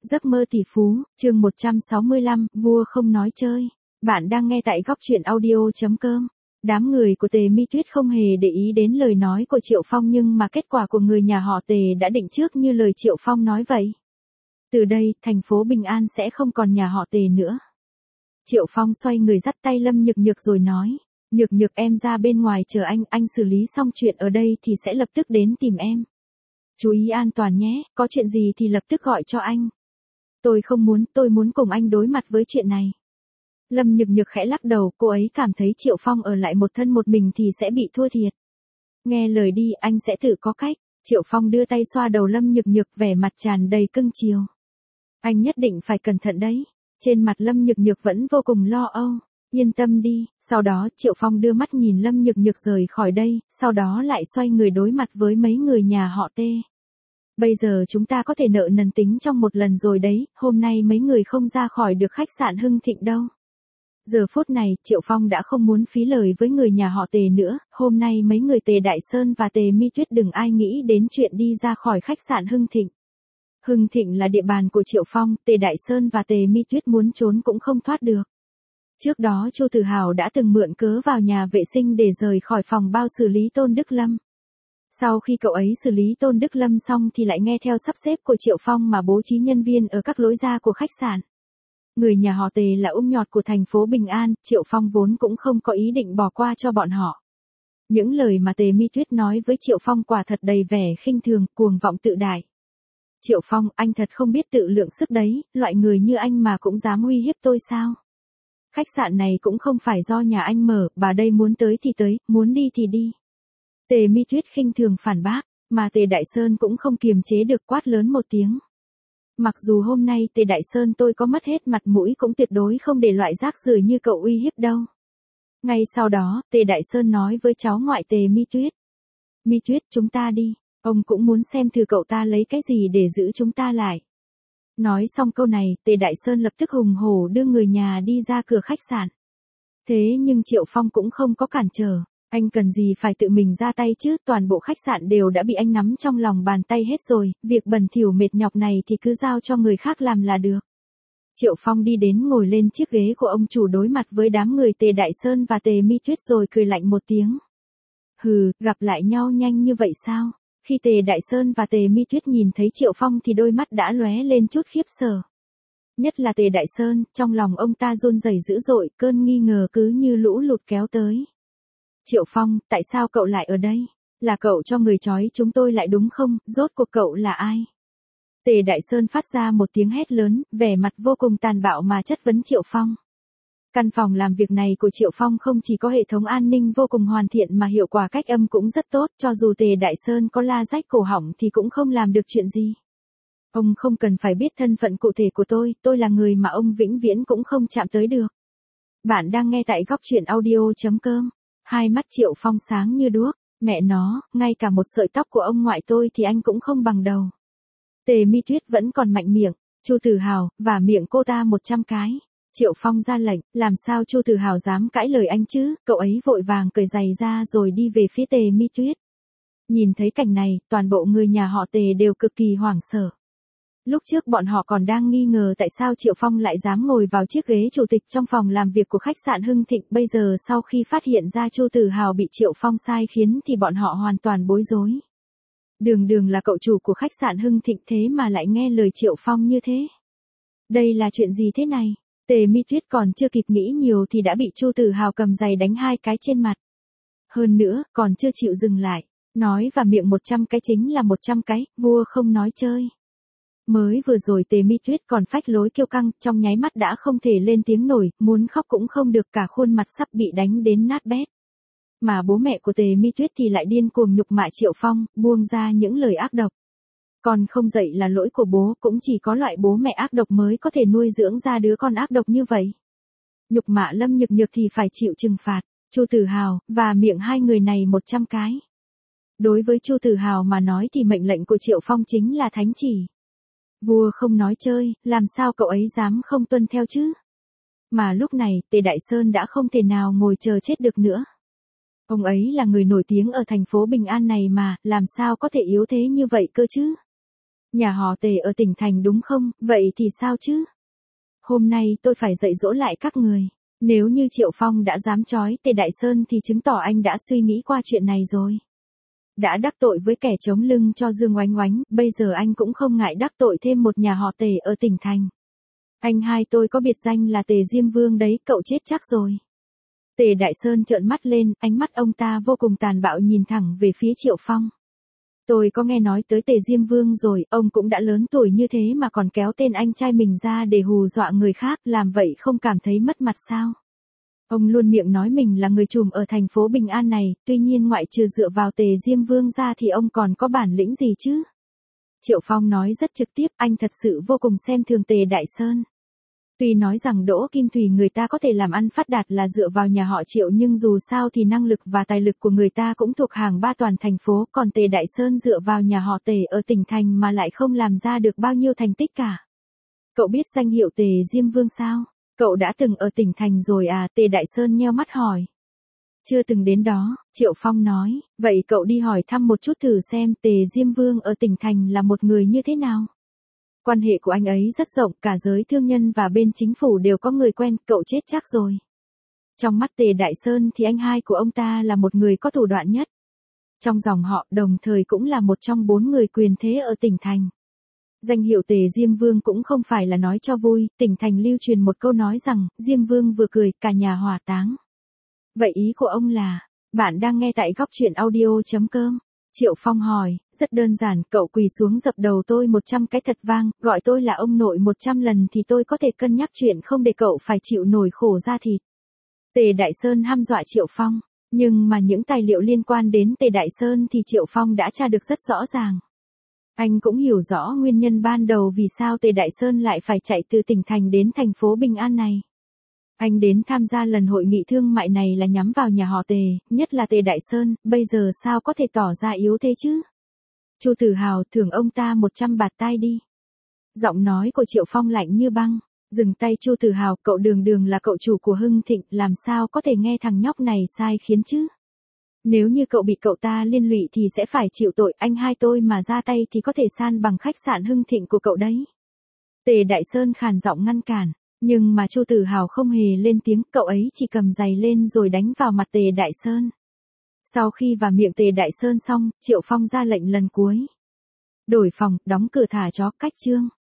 Giấc mơ tỷ phú, chương 165, vua không nói chơi. Bạn đang nghe tại góc truyện audio.com. Đám người của Tề Mi Tuyết không hề để ý đến lời nói của Triệu Phong, nhưng mà kết quả của người nhà họ Tề đã định trước như lời Triệu Phong nói vậy. Từ đây, thành phố Bình An sẽ không còn nhà họ Tề nữa. Triệu Phong xoay người dắt tay Lâm Nhược Nhược rồi nói, Nhược Nhược em ra bên ngoài chờ anh xử lý xong chuyện ở đây thì sẽ lập tức đến tìm em. Chú ý an toàn nhé, có chuyện gì thì lập tức gọi cho anh. Tôi không muốn, tôi muốn cùng anh đối mặt với chuyện này. Lâm Nhược Nhược khẽ lắc đầu, cô ấy cảm thấy Triệu Phong ở lại một thân một mình thì sẽ bị thua thiệt. Nghe lời đi, anh sẽ tự có cách. Triệu Phong đưa tay xoa đầu Lâm Nhược Nhược, vẻ mặt tràn đầy cưng chiều. Anh nhất định phải cẩn thận đấy. Trên mặt Lâm Nhược Nhược vẫn vô cùng lo âu. Yên tâm đi. Sau đó Triệu Phong đưa mắt nhìn Lâm Nhược Nhược rời khỏi đây, sau đó lại xoay người đối mặt với mấy người nhà họ Tê. Bây giờ chúng ta có thể nợ nần tính trong một lần rồi đấy, hôm nay mấy người không ra khỏi được khách sạn Hưng Thịnh đâu. Giờ phút này, Triệu Phong đã không muốn phí lời với người nhà họ Tề nữa, hôm nay mấy người Tề Đại Sơn và Tề Mi Tuyết đừng ai nghĩ đến chuyện đi ra khỏi khách sạn Hưng Thịnh. Hưng Thịnh là địa bàn của Triệu Phong, Tề Đại Sơn và Tề Mi Tuyết muốn trốn cũng không thoát được. Trước đó Chu Tử Hào đã từng mượn cớ vào nhà vệ sinh để rời khỏi phòng bao xử lý Tôn Đức Lâm. Sau khi cậu ấy xử lý Tôn Đức Lâm xong thì lại nghe theo sắp xếp của Triệu Phong mà bố trí nhân viên ở các lối ra của khách sạn. Người nhà họ Tề là nhọt của thành phố Bình An, Triệu Phong vốn cũng không có ý định bỏ qua cho bọn họ. Những lời mà Tề Mi Tuyết nói với Triệu Phong quả thật đầy vẻ khinh thường, cuồng vọng tự đại. Triệu Phong, anh thật không biết tự lượng sức đấy, loại người như anh mà cũng dám uy hiếp tôi sao? Khách sạn này cũng không phải do nhà anh mở, bà đây muốn tới thì tới, muốn đi thì đi. Tề Mi Tuyết khinh thường phản bác, mà Tề Đại Sơn cũng không kiềm chế được quát lớn một tiếng. Mặc dù hôm nay Tề Đại Sơn tôi có mất hết mặt mũi cũng tuyệt đối không để loại rác rưởi như cậu uy hiếp đâu. Ngay sau đó, Tề Đại Sơn nói với cháu ngoại Tề Mi Tuyết. Mi Tuyết, chúng ta đi, ông cũng muốn xem thử cậu ta lấy cái gì để giữ chúng ta lại. Nói xong câu này, Tề Đại Sơn lập tức hùng hổ đưa người nhà đi ra cửa khách sạn. Thế nhưng Triệu Phong cũng không có cản trở. Anh cần gì phải tự mình ra tay chứ, toàn bộ khách sạn đều đã bị anh nắm trong lòng bàn tay hết rồi, việc bẩn thỉu mệt nhọc này thì cứ giao cho người khác làm là được. Triệu Phong đi đến ngồi lên chiếc ghế của ông chủ đối mặt với đám người Tề Đại Sơn và Tề Mi Tuyết rồi cười lạnh một tiếng. Hừ, gặp lại nhau nhanh như vậy sao? Khi Tề Đại Sơn và Tề Mi Tuyết nhìn thấy Triệu Phong thì đôi mắt đã lóe lên chút khiếp sợ. Nhất là Tề Đại Sơn, trong lòng ông ta run rẩy dữ dội, cơn nghi ngờ cứ như lũ lụt kéo tới. Triệu Phong, tại sao cậu lại ở đây? Là cậu cho người trói chúng tôi lại đúng không? Rốt cuộc cậu là ai? Tề Đại Sơn phát ra một tiếng hét lớn, vẻ mặt vô cùng tàn bạo mà chất vấn Triệu Phong. Căn phòng làm việc này của Triệu Phong không chỉ có hệ thống an ninh vô cùng hoàn thiện mà hiệu quả cách âm cũng rất tốt, cho dù Tề Đại Sơn có la rách cổ họng thì cũng không làm được chuyện gì. Ông không cần phải biết thân phận cụ thể của tôi là người mà ông vĩnh viễn cũng không chạm tới được. Bạn đang nghe tại góc truyện audio.com. Hai mắt Triệu Phong sáng như đuốc, mẹ nó, ngay cả một sợi tóc của ông ngoại tôi thì anh cũng không bằng đầu. Tề Mi Tuyết vẫn còn mạnh miệng, Chu Tử Hào, và miệng cô ta 100 cái. Triệu Phong ra lệnh, làm sao Chu Tử Hào dám cãi lời anh chứ, cậu ấy vội vàng cởi giày ra rồi đi về phía Tề Mi Tuyết. Nhìn thấy cảnh này, toàn bộ người nhà họ Tề đều cực kỳ hoảng sợ. Lúc trước bọn họ còn đang nghi ngờ tại sao Triệu Phong lại dám ngồi vào chiếc ghế chủ tịch trong phòng làm việc của khách sạn Hưng Thịnh, bây giờ sau khi phát hiện ra Chu Tử Hào bị Triệu Phong sai khiến thì bọn họ hoàn toàn bối rối. Đường là cậu chủ của khách sạn Hưng Thịnh thế mà lại nghe lời Triệu Phong như thế. Đây là chuyện gì thế này? Tề Mi Tuyết còn chưa kịp nghĩ nhiều thì đã bị Chu Tử Hào cầm giày đánh 2 cái trên mặt. Hơn nữa, còn chưa chịu dừng lại, nói và miệng 100 cái chính là 100 cái, vua không nói chơi. Mới vừa rồi Tề Mi Tuyết còn phách lối kiêu căng, trong nháy mắt đã không thể lên tiếng nổi, muốn khóc cũng không được, cả khuôn mặt sắp bị đánh đến nát bét. Mà bố mẹ của Tề Mi Tuyết thì lại điên cuồng nhục mạ Triệu Phong, buông ra những lời ác độc. Còn không dậy là lỗi của bố, cũng chỉ có loại bố mẹ ác độc mới có thể nuôi dưỡng ra đứa con ác độc như vậy. Nhục mạ Lâm Nhược Nhược thì phải chịu trừng phạt, Chu Tử Hào, và miệng hai người này 100 cái. Đối với Chu Tử Hào mà nói thì mệnh lệnh của Triệu Phong chính là thánh chỉ. Vua không nói chơi, làm sao cậu ấy dám không tuân theo chứ? Mà lúc này, Tề Đại Sơn đã không thể nào ngồi chờ chết được nữa. Ông ấy là người nổi tiếng ở thành phố Bình An này mà, làm sao có thể yếu thế như vậy cơ chứ? Nhà họ Tề ở tỉnh thành đúng không, vậy thì sao chứ? Hôm nay tôi phải dạy dỗ lại các người. Nếu như Triệu Phong đã dám trói Tề Đại Sơn thì chứng tỏ anh đã suy nghĩ qua chuyện này rồi. Đã đắc tội với kẻ chống lưng cho Dương Oánh Oánh, bây giờ anh cũng không ngại đắc tội thêm một nhà họ Tề ở tỉnh thành. Anh hai tôi có biệt danh là Tề Diêm Vương đấy, cậu chết chắc rồi. Tề Đại Sơn trợn mắt lên, ánh mắt ông ta vô cùng tàn bạo nhìn thẳng về phía Triệu Phong. Tôi có nghe nói tới Tề Diêm Vương rồi, ông cũng đã lớn tuổi như thế mà còn kéo tên anh trai mình ra để hù dọa người khác, làm vậy không cảm thấy mất mặt sao? Ông luôn miệng nói mình là người trùm ở thành phố Bình An này, tuy nhiên ngoại trừ dựa vào Tề Diêm Vương ra thì ông còn có bản lĩnh gì chứ? Triệu Phong nói rất trực tiếp, anh thật sự vô cùng xem thường Tề Đại Sơn. Tuy nói rằng Đỗ Kim Thùy người ta có thể làm ăn phát đạt là dựa vào nhà họ Triệu nhưng dù sao thì năng lực và tài lực của người ta cũng thuộc hàng ba toàn thành phố, còn Tề Đại Sơn dựa vào nhà họ Tề ở tỉnh thành mà lại không làm ra được bao nhiêu thành tích cả. Cậu biết danh hiệu Tề Diêm Vương sao? Cậu đã từng ở tỉnh thành rồi à? Tề Đại Sơn nheo mắt hỏi. Chưa từng đến đó, Triệu Phong nói, vậy cậu đi hỏi thăm một chút thử xem Tề Diêm Vương ở tỉnh thành là một người như thế nào. Quan hệ của anh ấy rất rộng, cả giới thương nhân và bên chính phủ đều có người quen, cậu chết chắc rồi. Trong mắt Tề Đại Sơn thì anh hai của ông ta là một người có thủ đoạn nhất. Trong dòng họ đồng thời cũng là một trong 4 người quyền thế ở tỉnh thành. Danh hiệu Tề Diêm Vương cũng không phải là nói cho vui, tỉnh thành lưu truyền một câu nói rằng, Diêm Vương vừa cười, cả nhà hỏa táng. Vậy ý của ông là, bạn đang nghe tại góc truyện audio.com. Triệu Phong hỏi, rất đơn giản, cậu quỳ xuống dập đầu tôi 100 cái thật vang, gọi tôi là ông nội 100 lần thì tôi có thể cân nhắc chuyện không để cậu phải chịu nổi khổ da thịt. Tề Đại Sơn hăm dọa Triệu Phong, nhưng mà những tài liệu liên quan đến Tề Đại Sơn thì Triệu Phong đã tra được rất rõ ràng. Anh cũng hiểu rõ nguyên nhân ban đầu vì sao Tề Đại Sơn lại phải chạy từ tỉnh thành đến thành phố Bình An này. Anh đến tham gia lần hội nghị thương mại này là nhắm vào nhà họ Tề, nhất là Tề Đại Sơn, bây giờ sao có thể tỏ ra yếu thế chứ? Chu Tử Hào, thưởng ông ta 100 bạt tai đi. Giọng nói của Triệu Phong lạnh như băng. Dừng tay Chu Tử Hào, cậu Đường Đường là cậu chủ của Hưng Thịnh, làm sao có thể nghe thằng nhóc này sai khiến chứ? Nếu như cậu bị cậu ta liên lụy thì sẽ phải chịu tội, anh hai tôi mà ra tay thì có thể san bằng khách sạn Hưng Thịnh của cậu đấy. Tề Đại Sơn khàn giọng ngăn cản. Nhưng mà Chu Tử Hào không hề lên tiếng, cậu ấy chỉ cầm giày lên rồi đánh vào mặt Tề Đại Sơn. Sau khi vào miệng Tề Đại Sơn xong, Triệu Phong ra lệnh lần cuối. Đổi phòng, đóng cửa thả chó, cách chương.